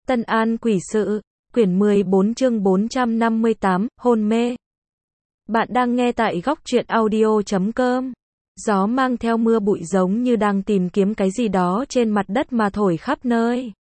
Tân An Quỷ Sự, quyển 14 chương 458, hôn mê. Bạn đang nghe tại góc truyện audio.com. Gió mang theo mưa bụi giống như đang tìm kiếm cái gì đó trên mặt đất mà thổi khắp nơi.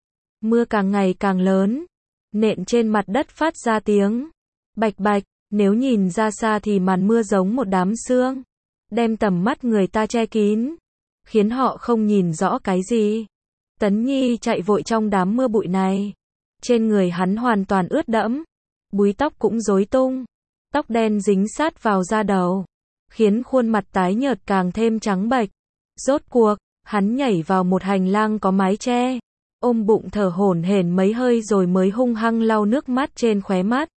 Mưa càng ngày càng lớn, nện trên mặt đất phát ra tiếng bạch bạch, nếu nhìn ra xa thì màn mưa giống một đám sương, đem tầm mắt người ta che kín, khiến họ không nhìn rõ cái gì. Tấn Nhi chạy vội trong đám mưa bụi này. Trên người hắn hoàn toàn ướt đẫm, búi tóc cũng rối tung, tóc đen dính sát vào da đầu, khiến khuôn mặt tái nhợt càng thêm trắng bệch. Rốt cuộc, hắn nhảy vào một hành lang có mái che, ôm bụng thở hổn hển mấy hơi rồi mới hung hăng lau nước mắt trên khóe mắt.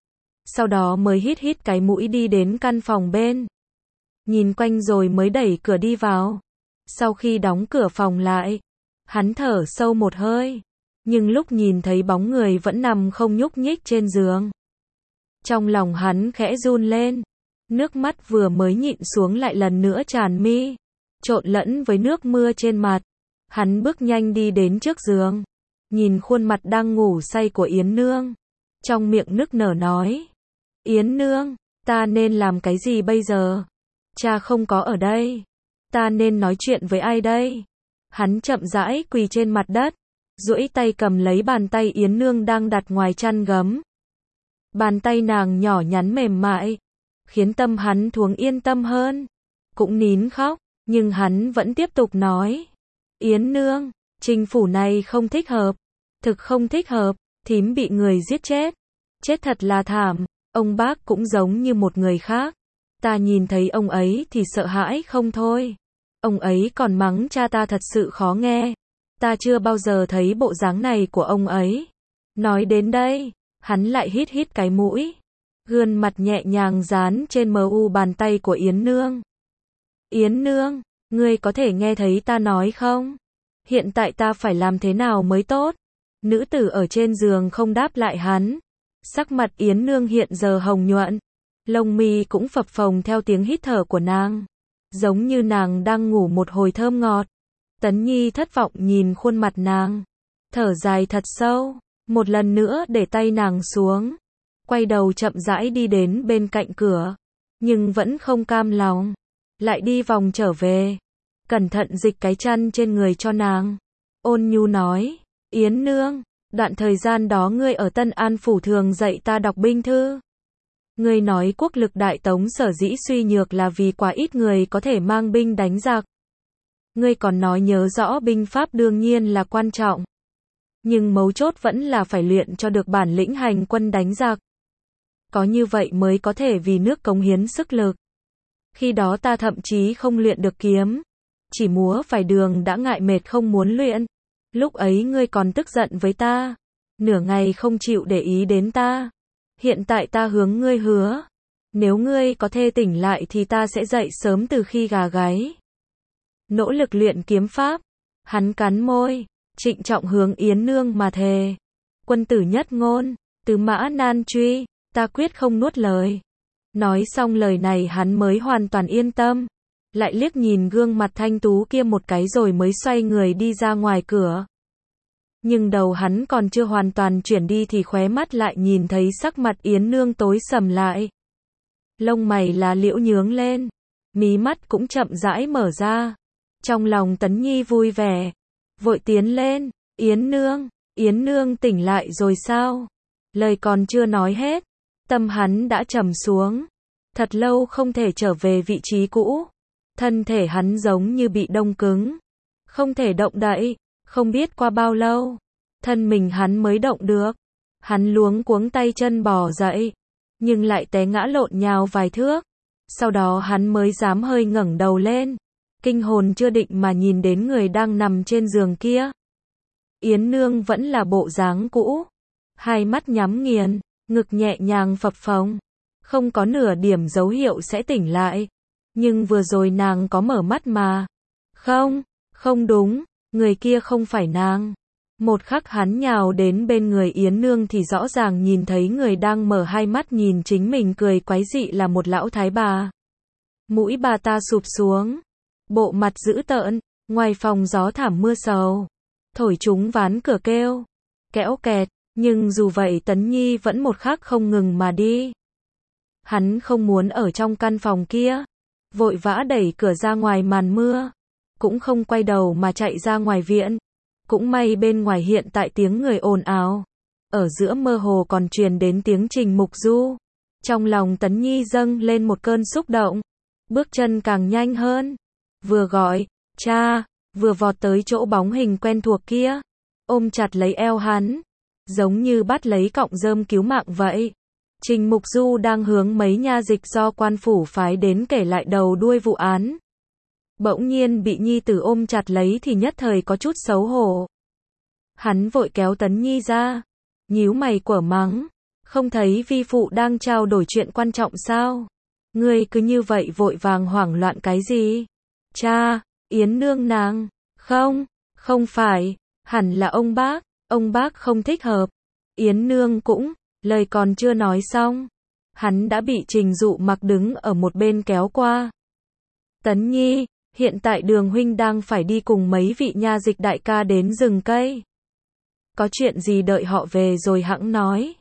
Sau đó mới hít hít cái mũi đi đến căn phòng bên. Nhìn quanh rồi mới đẩy cửa đi vào. Sau khi đóng cửa phòng lại, hắn thở sâu một hơi, nhưng lúc nhìn thấy bóng người vẫn nằm không nhúc nhích trên giường, trong lòng hắn khẽ run lên, nước mắt vừa mới nhịn xuống lại lần nữa tràn mi, trộn lẫn với nước mưa trên mặt. Hắn bước nhanh đi đến trước giường, nhìn khuôn mặt đang ngủ say của Yến Nương, trong miệng nức nở nói: Yến Nương, ta nên làm cái gì bây giờ? Cha không có ở đây, ta nên nói chuyện với ai đây? Hắn chậm rãi quỳ trên mặt đất, duỗi tay cầm lấy bàn tay Yến Nương đang đặt ngoài chăn gấm. Bàn tay nàng nhỏ nhắn mềm mại, khiến tâm hắn thoáng yên tâm hơn. Cũng nín khóc, nhưng hắn vẫn tiếp tục nói: Yến Nương, Trình phủ này không thích hợp, thực không thích hợp, thím bị người giết chết. Chết thật là thảm, ông bác cũng giống như một người khác. Ta nhìn thấy ông ấy thì sợ hãi không thôi. Ông ấy còn mắng cha ta thật sự khó nghe. Ta chưa bao giờ thấy bộ dáng này của ông ấy. Nói đến đây, hắn lại hít hít cái mũi. Gương mặt nhẹ nhàng dán trên mu bàn tay của Yến Nương. Yến Nương, ngươi có thể nghe thấy ta nói không? Hiện tại ta phải làm thế nào mới tốt? Nữ tử ở trên giường không đáp lại hắn. Sắc mặt Yến Nương hiện giờ hồng nhuận, lông mi cũng phập phồng theo tiếng hít thở của nàng, giống như nàng đang ngủ một hồi thơm ngọt. Tấn Nhi thất vọng nhìn khuôn mặt nàng, thở dài thật sâu, một lần nữa để tay nàng xuống, quay đầu chậm rãi đi đến bên cạnh cửa, nhưng vẫn không cam lòng, lại đi vòng trở về, cẩn thận dịch cái chăn trên người cho nàng, ôn nhu nói: Yến Nương, đoạn thời gian đó ngươi ở Tân An phủ thường dạy ta đọc binh thư. Ngươi nói quốc lực Đại Tống sở dĩ suy nhược là vì quá ít người có thể mang binh đánh giặc. Ngươi còn nói nhớ rõ binh pháp đương nhiên là quan trọng, nhưng mấu chốt vẫn là phải luyện cho được bản lĩnh hành quân đánh giặc. Có như vậy mới có thể vì nước cống hiến sức lực. Khi đó ta thậm chí không luyện được kiếm, chỉ múa phải đường đã ngại mệt không muốn luyện. Lúc ấy ngươi còn tức giận với ta, nửa ngày không chịu để ý đến ta. Hiện tại ta hướng ngươi hứa, nếu ngươi có thể tỉnh lại thì ta sẽ dậy sớm từ khi gà gáy, nỗ lực luyện kiếm pháp. Hắn cắn môi, trịnh trọng hướng Yến Nương mà thề: Quân tử nhất ngôn, tứ mã nan truy, ta quyết không nuốt lời. Nói xong lời này hắn mới hoàn toàn yên tâm, lại liếc nhìn gương mặt thanh tú kia một cái rồi mới xoay người đi ra ngoài cửa. Nhưng đầu hắn còn chưa hoàn toàn chuyển đi thì khóe mắt lại nhìn thấy sắc mặt Yến Nương tối sầm lại. Lông mày lá liễu nhướng lên, mí mắt cũng chậm rãi mở ra. Trong lòng Tấn Nhi vui vẻ, vội tiến lên: Yến Nương tỉnh lại rồi sao? Lời còn chưa nói hết, tâm hắn đã trầm xuống. Thật lâu không thể trở về vị trí cũ. Thân thể hắn giống như bị đông cứng, không thể động đậy. Không biết qua bao lâu, thân mình hắn mới động được. Hắn luống cuống tay chân bò dậy, nhưng lại té ngã lộn nhào vài thước. Sau đó hắn mới dám hơi ngẩng đầu lên, kinh hồn chưa định mà nhìn đến người đang nằm trên giường kia. Yến Nương vẫn là bộ dáng cũ, hai mắt nhắm nghiền, ngực nhẹ nhàng phập phồng, không có nửa điểm dấu hiệu sẽ tỉnh lại. Nhưng vừa rồi nàng có mở mắt mà. Không đúng, người kia không phải nàng. Một khắc hắn nhào đến bên người Yến Nương thì rõ ràng nhìn thấy người đang mở hai mắt nhìn chính mình cười quái dị là một lão thái bà. Mũi bà ta sụp xuống, bộ mặt dữ tợn, ngoài phòng gió thảm mưa sầu, thổi chúng ván cửa kêu. kẽo kẹt, nhưng dù vậy Tấn Nhi vẫn một khắc không ngừng mà đi. Hắn không muốn ở trong căn phòng kia, vội vã đẩy cửa ra ngoài màn mưa, cũng không quay đầu mà chạy ra ngoài viện. Cũng may bên ngoài hiện tại tiếng người ồn ào, ở giữa mơ hồ còn truyền đến tiếng Trình Mục Du. Trong lòng Tấn Nhi dâng lên một cơn xúc động, bước chân càng nhanh hơn, vừa gọi, cha, vừa vọt tới chỗ bóng hình quen thuộc kia, ôm chặt lấy eo hắn, giống như bắt lấy cọng rơm cứu mạng vậy. Trình Mục Du đang hướng mấy nha dịch do quan phủ phái đến kể lại đầu đuôi vụ án. Bỗng nhiên bị nhi tử ôm chặt lấy thì nhất thời có chút xấu hổ. Hắn vội kéo Tấn Nhi ra, nhíu mày quở mắng, không thấy vi phụ đang trao đổi chuyện quan trọng sao? Ngươi cứ như vậy vội vàng hoảng loạn cái gì? Cha, Yến nương nàng, không phải, hẳn là ông bác không thích hợp. Yến nương cũng, lời còn chưa nói xong, hắn đã bị Trình Dụ Mặc đứng ở một bên kéo qua. Tấn Nhi, hiện tại Đường huynh đang phải đi cùng mấy vị nha dịch đại ca đến rừng cây. Có chuyện gì đợi họ về rồi hẵng nói.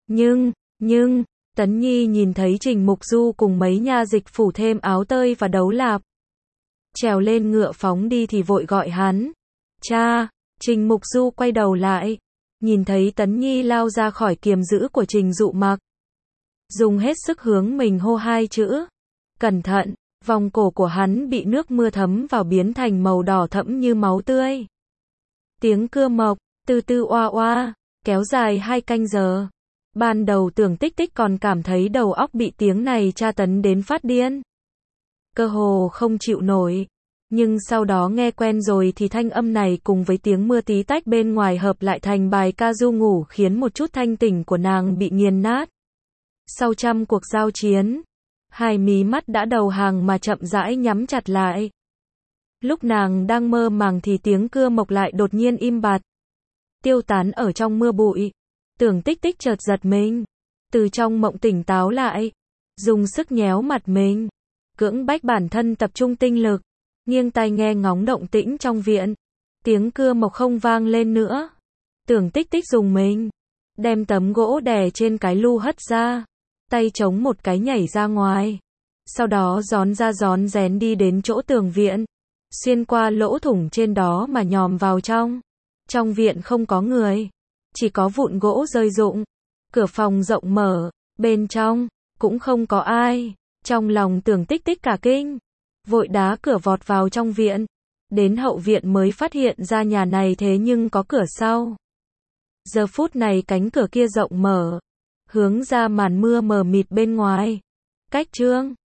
Nhưng, Tấn Nhi nhìn thấy Trình Mục Du cùng mấy nha dịch phủ thêm áo tơi và đấu lạp, trèo lên ngựa phóng đi thì vội gọi hắn. Cha, Trình Mục Du quay đầu lại, nhìn thấy Tấn Nhi lao ra khỏi kiềm giữ của Trình Dụ Mặc, dùng hết sức hướng mình hô hai chữ. Cẩn thận, vòng cổ của hắn bị nước mưa thấm vào biến thành màu đỏ thẫm như máu tươi. Tiếng cưa mộc, từ từ oa oa, kéo dài 2 canh giờ. Ban đầu Tưởng Tích Tích còn cảm thấy đầu óc bị tiếng này tra tấn đến phát điên, cơ hồ không chịu nổi. Nhưng sau đó nghe quen rồi thì thanh âm này cùng với tiếng mưa tí tách bên ngoài hợp lại thành bài ca du ngủ khiến một chút thanh tỉnh của nàng bị nghiền nát. Sau trăm cuộc giao chiến, hai mí mắt đã đầu hàng mà chậm rãi nhắm chặt lại. Lúc nàng đang mơ màng thì tiếng cưa mộc lại đột nhiên im bặt, tiêu tán ở trong mưa bụi. Tưởng Tích Tích chợt giật mình, từ trong mộng tỉnh táo lại, dùng sức nhéo mặt mình, cưỡng bách bản thân tập trung tinh lực, nghiêng tai nghe ngóng động tĩnh trong viện. Tiếng cưa mộc không vang lên nữa. Tưởng Tích Tích dùng mình, đem tấm gỗ đè trên cái lu hất ra, tay chống một cái nhảy ra ngoài. Sau đó gión ra gión rén đi đến chỗ tường viện, xuyên qua lỗ thủng trên đó mà nhòm vào trong. Trong viện không có người, chỉ có vụn gỗ rơi rụng. Cửa phòng rộng mở, bên trong cũng không có ai. Trong lòng Tưởng Tích Tích cả kinh, vội đá cửa vọt vào trong viện. Đến hậu viện mới phát hiện ra nhà này thế nhưng có cửa sau. Giờ phút này cánh cửa kia rộng mở, hướng ra màn mưa mờ mịt bên ngoài. Cách chương